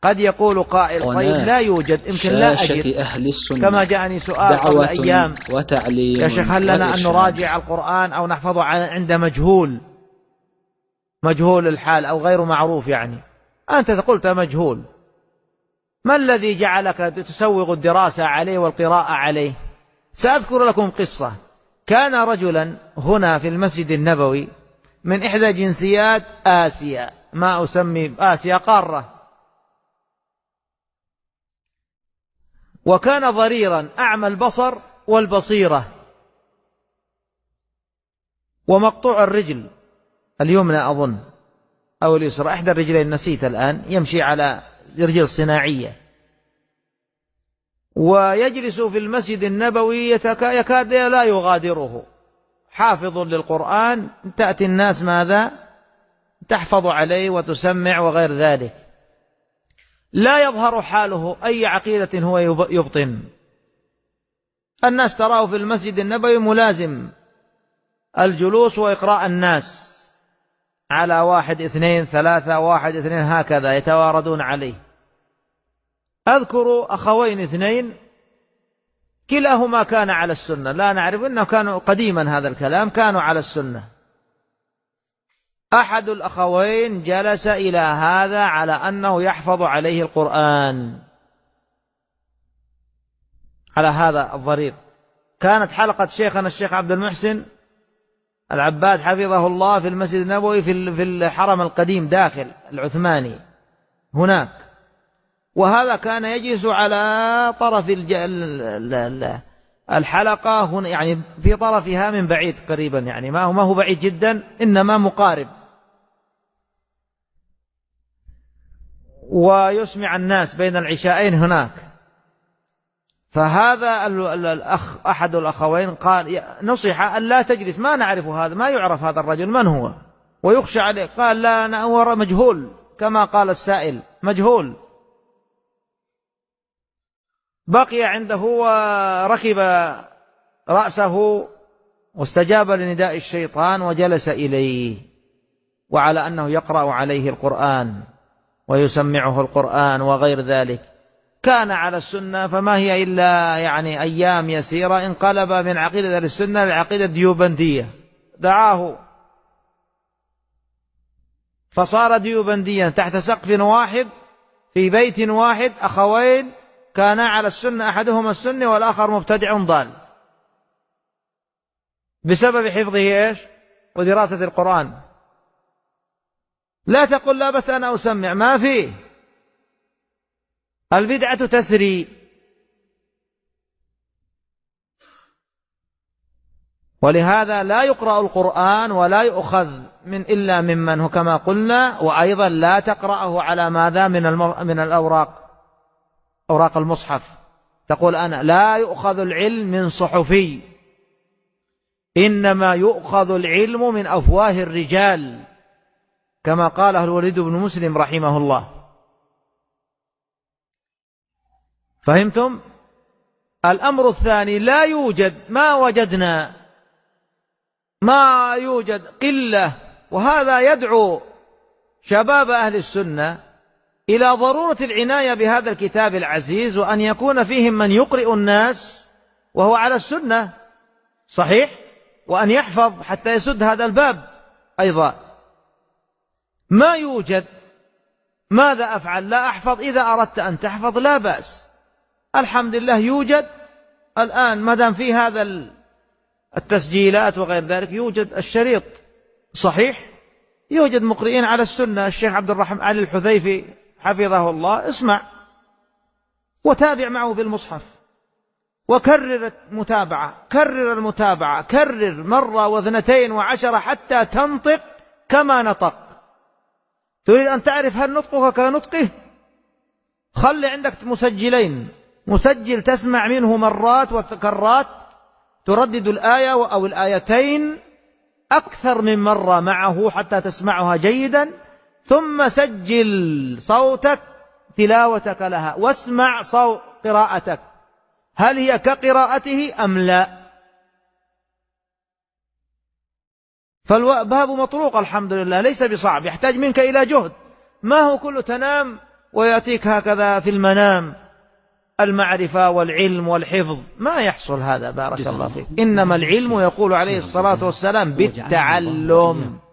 قد يقول قائل طيب لا يوجد، يمكن لا أجد، أهل السنة كما جاءني سؤال قبل أيام وتعليم يا شيخ هل لنا أن نراجع القرآن أو نحفظه عند مجهول الحال أو غير معروف؟ يعني أنت قلت مجهول، ما الذي جعلك تسوغ الدراسة عليه والقراءة عليه؟ سأذكر لكم قصة. كان رجلا هنا في المسجد النبوي من إحدى جنسيات آسيا، ما أسمي آسيا قارة، وكان ضريرا أعمى البصر والبصيرة ومقطوع الرجل اليمنى أظن أو اليسرى، إحدى الرجلين نسيت الآن، يمشي على رجل صناعية، ويجلس في المسجد النبوي يكاد لا يغادره، حافظ للقرآن، تأتي الناس ماذا تحفظ عليه وتسمع وغير ذلك، لا يظهر حاله أي عقيدة هو يبطن. الناس تراه في المسجد النبوي ملازم الجلوس وإقراء الناس على 1 2 3 1 2 هكذا يتواردون عليه. أذكر أخوين اثنين كلاهما كان على السنة، لا نعرف أنه كانوا قديما هذا الكلام، كانوا على السنة. أحد الأخوين جلس إلى هذا على أنه يحفظ عليه القرآن، على هذا الضرير. كانت حلقة شيخنا الشيخ عبد المحسن العباد حفظه الله في المسجد النبوي في الحرم القديم داخل العثماني هناك، وهذا كان يجلس على طرف الحلقة هنا، يعني في طرفها من بعيد قريبا، يعني ما هو بعيد جدا إنما مقارب، ويسمع الناس بين العشاءين هناك. فهذا الأخ أحد الأخوين قال نصح أن لا تجلس، ما نعرف هذا، ما يعرف هذا الرجل من هو ويخشى عليه. قال لا هو مجهول كما قال السائل، مجهول. بقي عنده وركب رأسه واستجاب لنداء الشيطان وجلس إليه، وعلى أنه يقرأ عليه القرآن ويسمعه القرآن وغير ذلك. كان على السنة، فما هي إلا يعني أيام يسيرة انقلب من عقيدة السنة لعقيدة ديوبندية، دعاه فصار ديوبنديا تحت سقف واحد في بيت واحد، أخوين كانا على السنة، أحدهما السني والآخر مبتدع ضال، بسبب حفظه إيش ودراسة القرآن. لا تقل لا بس أنا أسمع، ما فيه، البدعة تسري. ولهذا لا يقرأ القرآن ولا يؤخذ إلا ممن هو كما قلنا، وأيضا لا تقرأه على ماذا من الأوراق، أوراق المصحف. تقول أنا لا يؤخذ العلم من صحفي، إنما يؤخذ العلم من أفواه الرجال، كما قاله الوليد بن مسلم رحمه الله. فهمتم؟ الأمر الثاني، لا يوجد، ما يوجد قلة، وهذا يدعو شباب أهل السنة إلى ضرورة العناية بهذا الكتاب العزيز، وأن يكون فيهم من يقرئ الناس وهو على السنة صحيح، وأن يحفظ حتى يسد هذا الباب أيضا. ما يوجد، ماذا أفعل؟ لا أحفظ. إذا أردت أن تحفظ لا بأس، الحمد لله يوجد الآن، ما دام في هذا التسجيلات وغير ذلك، يوجد الشريط صحيح، يوجد مقرئين على السنة. الشيخ عبد الرحمن علي الحذيفي حفظه الله، اسمع وتابع معه في المصحف، وكرر المتابعة، كرر مرة واثنتين وعشرة حتى تنطق كما نطق. تريد أن تعرف هل نطقك كنطقه؟ خلي عندك مسجلين، مسجل تسمع منه مرات وكرات، تردد الآية أو الآيتين أكثر من مرة معه حتى تسمعها جيدا، ثم سجل صوتك تلاوتك لها، واسمع صوت قراءتك هل هي كقراءته أم لا. فالباب مطروق الحمد لله، ليس بصعب، يحتاج منك إلى جهد، ما هو كله تنام ويأتيك هكذا في المنام المعرفة والعلم والحفظ، ما يحصل هذا. بارك الله فيك. إنما العلم يقول عليه الصلاة والسلام بالتعلم.